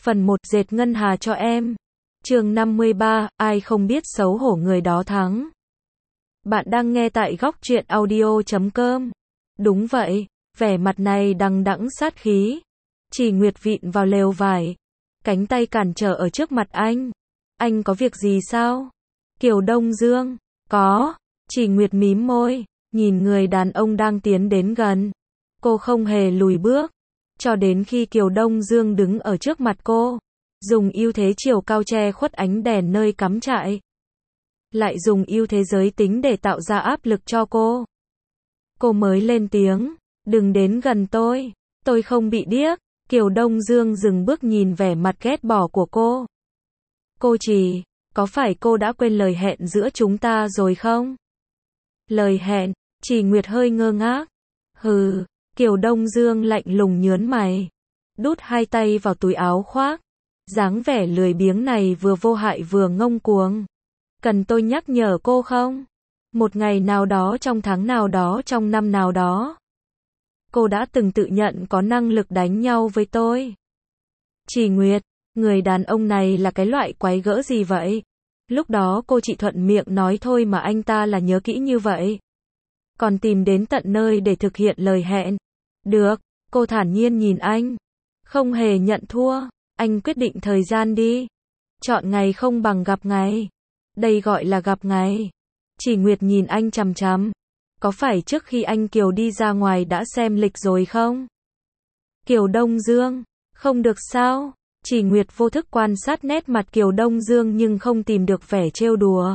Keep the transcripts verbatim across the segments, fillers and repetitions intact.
Phần một dệt ngân hà cho em. Chương năm mươi ba, ai không biết xấu hổ người đó thắng. Bạn đang nghe tại góc truyện audio chấm com. Đúng vậy, vẻ mặt này đằng đẵng sát khí. Chỉ Nguyệt vịn vào lều vải, cánh tay cản trở ở trước mặt anh. Anh có việc gì sao? Kiều Đông Dương, có. Chỉ Nguyệt mím môi, nhìn người đàn ông đang tiến đến gần. Cô không hề lùi bước, cho đến khi Kiều Đông Dương đứng ở trước mặt cô, dùng ưu thế chiều cao che khuất ánh đèn nơi cắm trại, lại dùng ưu thế giới tính để tạo ra áp lực cho cô. Cô mới lên tiếng, đừng đến gần tôi, tôi không bị điếc. Kiều Đông Dương dừng bước nhìn vẻ mặt ghét bỏ của cô. Cô Chỉ, có phải cô đã quên lời hẹn giữa chúng ta rồi không? Lời hẹn? Chỉ Nguyệt hơi ngơ ngác. Hừ. Kiều Đông Dương lạnh lùng nhớn mày, đút hai tay vào túi áo khoác. Dáng vẻ lười biếng này vừa vô hại vừa ngông cuồng. Cần tôi nhắc nhở cô không? Một ngày nào đó trong tháng nào đó trong năm nào đó, cô đã từng tự nhận có năng lực đánh nhau với tôi. Chỉ Nguyệt, người đàn ông này là cái loại quái gỡ gì vậy? Lúc đó cô chỉ thuận miệng nói thôi mà anh ta là nhớ kỹ như vậy. Còn tìm đến tận nơi để thực hiện lời hẹn. Được, cô thản nhiên nhìn anh. Không hề nhận thua, anh quyết định thời gian đi. Chọn ngày không bằng gặp ngày. Đây gọi là gặp ngày. Chỉ Nguyệt nhìn anh chằm chằm. Có phải trước khi anh Kiều đi ra ngoài đã xem lịch rồi không? Kiều Đông Dương, không được sao? Chỉ Nguyệt vô thức quan sát nét mặt Kiều Đông Dương nhưng không tìm được vẻ trêu đùa.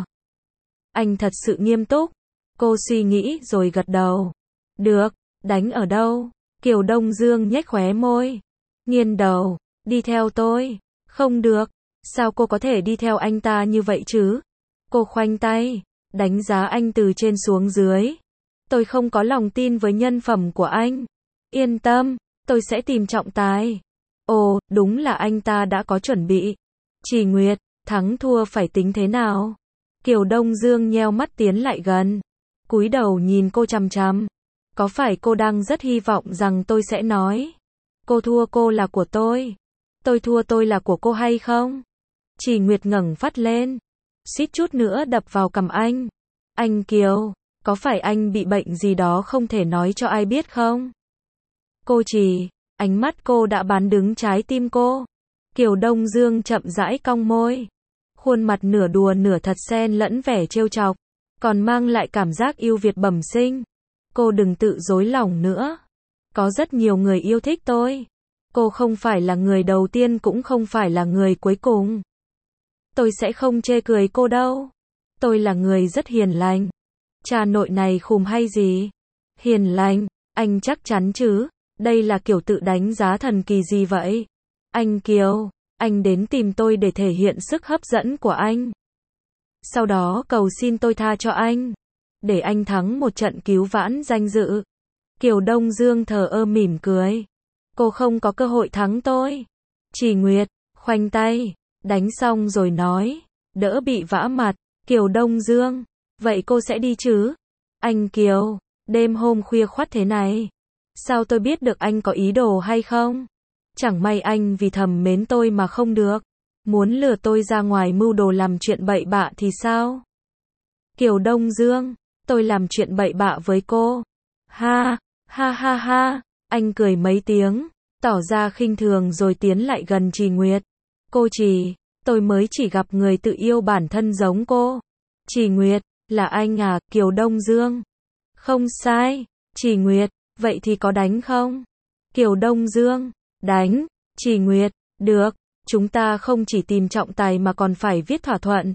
Anh thật sự nghiêm túc. Cô suy nghĩ rồi gật đầu. Được, đánh ở đâu? Kiều Đông Dương nhếch khóe môi, nghiêng đầu, đi theo tôi. Không được, sao cô có thể đi theo anh ta như vậy chứ? Cô khoanh tay, đánh giá anh từ trên xuống dưới. Tôi không có lòng tin với nhân phẩm của anh. Yên tâm, tôi sẽ tìm trọng tài. Ồ, đúng là anh ta đã có chuẩn bị. Chỉ Nguyệt, thắng thua phải tính thế nào? Kiều Đông Dương nheo mắt tiến lại gần, cúi đầu nhìn cô chằm chằm. Có phải cô đang rất hy vọng rằng tôi sẽ nói, cô thua cô là của tôi, tôi thua tôi là của cô hay không? Chỉ Nguyệt ngẩng phát lên, suýt chút nữa đập vào cằm anh. Anh Kiều, có phải anh bị bệnh gì đó không thể nói cho ai biết không? Cô Chỉ, ánh mắt cô đã bán đứng trái tim cô. Kiều Đông Dương chậm rãi cong môi, khuôn mặt nửa đùa nửa thật xen lẫn vẻ trêu chọc, còn mang lại cảm giác yêu Việt bẩm sinh. Cô đừng tự dối lòng nữa. Có rất nhiều người yêu thích tôi. Cô không phải là người đầu tiên cũng không phải là người cuối cùng. Tôi sẽ không chê cười cô đâu. Tôi là người rất hiền lành. Cha nội này khùng hay gì? Hiền lành, anh chắc chắn chứ? Đây là kiểu tự đánh giá thần kỳ gì vậy? Anh Kiều, anh đến tìm tôi để thể hiện sức hấp dẫn của anh. Sau đó cầu xin tôi tha cho anh, để anh thắng một trận cứu vãn danh dự. Kiều Đông Dương thờ ơ mỉm cười. Cô không có cơ hội thắng tôi. Chỉ Nguyệt, khoanh tay, đánh xong rồi nói, đỡ bị vã mặt. Kiều Đông Dương, vậy cô sẽ đi chứ? Anh Kiều, đêm hôm khuya khoắt thế này, sao tôi biết được anh có ý đồ hay không? Chẳng may anh vì thầm mến tôi mà không được, muốn lừa tôi ra ngoài mưu đồ làm chuyện bậy bạ thì sao? Kiều Đông Dương, tôi làm chuyện bậy bạ với cô. Ha, ha ha ha, anh cười mấy tiếng, tỏ ra khinh thường rồi tiến lại gần Chỉ Nguyệt. Cô Chỉ, tôi mới chỉ gặp người tự yêu bản thân giống cô. Chỉ Nguyệt, là anh à? Kiều Đông Dương, không sai. Chỉ Nguyệt, vậy thì có đánh không? Kiều Đông Dương, đánh. Chỉ Nguyệt, được, chúng ta không chỉ tìm trọng tài mà còn phải viết thỏa thuận.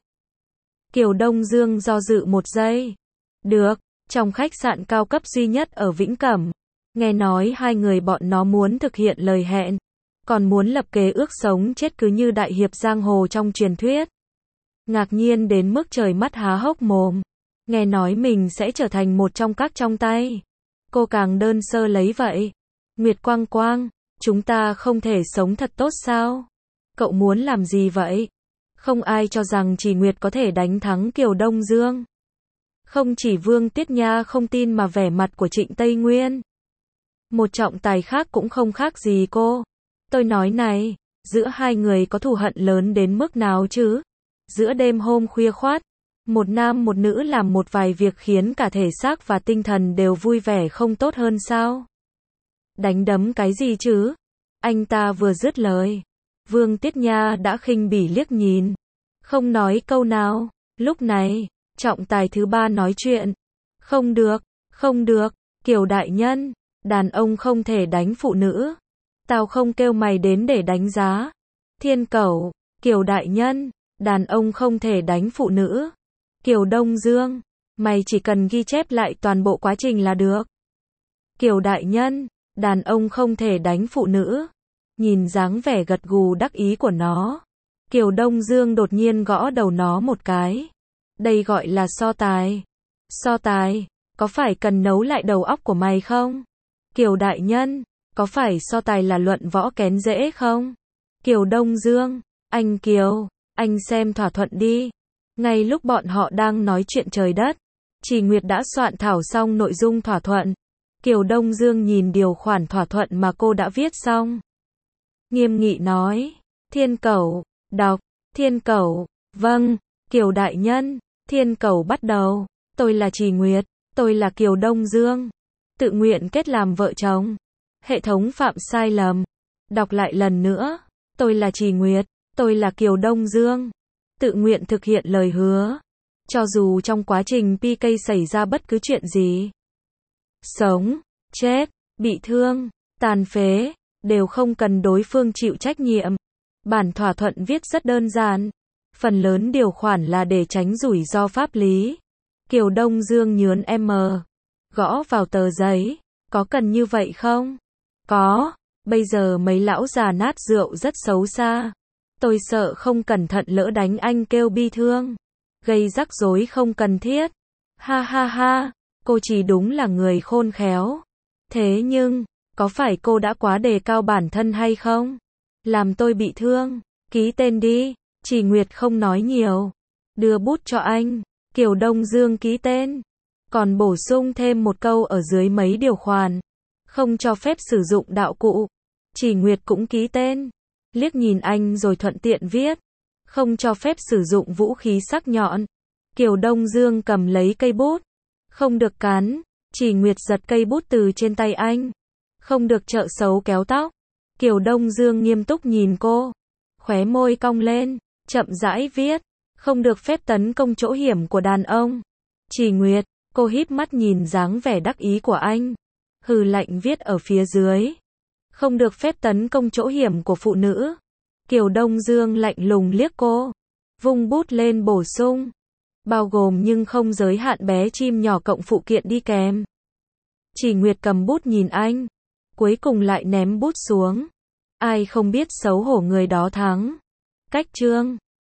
Kiều Đông Dương do dự một giây. Được, trong khách sạn cao cấp duy nhất ở Vĩnh Cẩm, nghe nói hai người bọn nó muốn thực hiện lời hẹn, còn muốn lập kế ước sống chết cứ như đại hiệp giang hồ trong truyền thuyết. Ngạc nhiên đến mức trời mắt há hốc mồm, nghe nói mình sẽ trở thành một trong các trong tay. Cô càng đơn sơ lấy vậy. Nguyệt Quang Quang, chúng ta không thể sống thật tốt sao? Cậu muốn làm gì vậy? Không ai cho rằng Chỉ Nguyệt có thể đánh thắng Kiều Đông Dương. Không chỉ Vương Tiết Nha không tin mà vẻ mặt của Trịnh Tây Nguyên, một trọng tài khác cũng không khác gì cô. Tôi nói này, Giữa hai người có thù hận lớn đến mức nào chứ? Giữa đêm hôm khuya khoắt, một nam một nữ làm một vài việc khiến cả thể xác và tinh thần đều vui vẻ không tốt hơn sao? Đánh đấm cái gì chứ? Anh ta vừa dứt lời, Vương Tiết Nha đã khinh bỉ liếc nhìn, không nói câu nào. Lúc này, trọng tài thứ ba nói chuyện. Không được, không được, Kiều đại nhân, đàn ông không thể đánh phụ nữ. Tao không kêu mày đến để đánh giá. Thiên Cẩu, Kiều đại nhân, đàn ông không thể đánh phụ nữ. Kiều Đông Dương, mày chỉ cần ghi chép lại toàn bộ quá trình là được. Kiều đại nhân, đàn ông không thể đánh phụ nữ. Nhìn dáng vẻ gật gù đắc ý của nó, Kiều Đông Dương đột nhiên gõ đầu nó một cái. Đây gọi là so tài. So tài, có phải cần nấu lại đầu óc của mày không? Kiều đại nhân, có phải so tài là luận võ kén dễ không? Kiều Đông Dương, anh Kiều, anh xem thỏa thuận đi. Ngay lúc bọn họ đang nói chuyện trời đất, Chỉ Nguyệt đã soạn thảo xong nội dung thỏa thuận. Kiều Đông Dương nhìn điều khoản thỏa thuận mà cô đã viết xong, nghiêm nghị nói, Thiên Cẩu, đọc. Thiên Cẩu, vâng, Kiều đại nhân. Thiên Cẩu bắt đầu, tôi là Chỉ Nguyệt, tôi là Kiều Đông Dương, tự nguyện kết làm vợ chồng. Hệ thống phạm sai lầm. Đọc lại lần nữa, tôi là Chỉ Nguyệt, tôi là Kiều Đông Dương, tự nguyện thực hiện lời hứa. Cho dù trong quá trình pê ca xảy ra bất cứ chuyện gì, sống, chết, bị thương, tàn phế, đều không cần đối phương chịu trách nhiệm. Bản thỏa thuận viết rất đơn giản. Phần lớn điều khoản là để tránh rủi ro pháp lý. Kiều Đông Dương nhướn M. Gõ vào tờ giấy. Có cần như vậy không? Có. Bây giờ mấy lão già nát rượu rất xấu xa. Tôi sợ không cẩn thận lỡ đánh anh kêu bi thương. Gây rắc rối không cần thiết. Ha ha ha. Cô chỉ đúng là người khôn khéo. Thế nhưng, có phải cô đã quá đề cao bản thân hay không? Làm tôi bị thương. Ký tên đi. Chỉ Nguyệt không nói nhiều. Đưa bút cho anh. Kiều Đông Dương ký tên. Còn bổ sung thêm một câu ở dưới mấy điều khoản. Không cho phép sử dụng đạo cụ. Chỉ Nguyệt cũng ký tên. Liếc nhìn anh rồi thuận tiện viết. Không cho phép sử dụng vũ khí sắc nhọn. Kiều Đông Dương cầm lấy cây bút. Không được cắn. Chỉ Nguyệt giật cây bút từ trên tay anh. Không được trợ xấu kéo tóc. Kiều Đông Dương nghiêm túc nhìn cô. Khóe môi cong lên. Chậm rãi viết. Không được phép tấn công chỗ hiểm của đàn ông. Chỉ Nguyệt, cô híp mắt nhìn dáng vẻ đắc ý của anh. Hừ lạnh viết ở phía dưới. Không được phép tấn công chỗ hiểm của phụ nữ. Kiều Đông Dương lạnh lùng liếc cô. Vung bút lên bổ sung. Bao gồm nhưng không giới hạn bé chim nhỏ cộng phụ kiện đi kèm. Chỉ Nguyệt cầm bút nhìn anh. Cuối cùng lại ném bút xuống. Ai không biết xấu hổ người đó thắng. Cách chương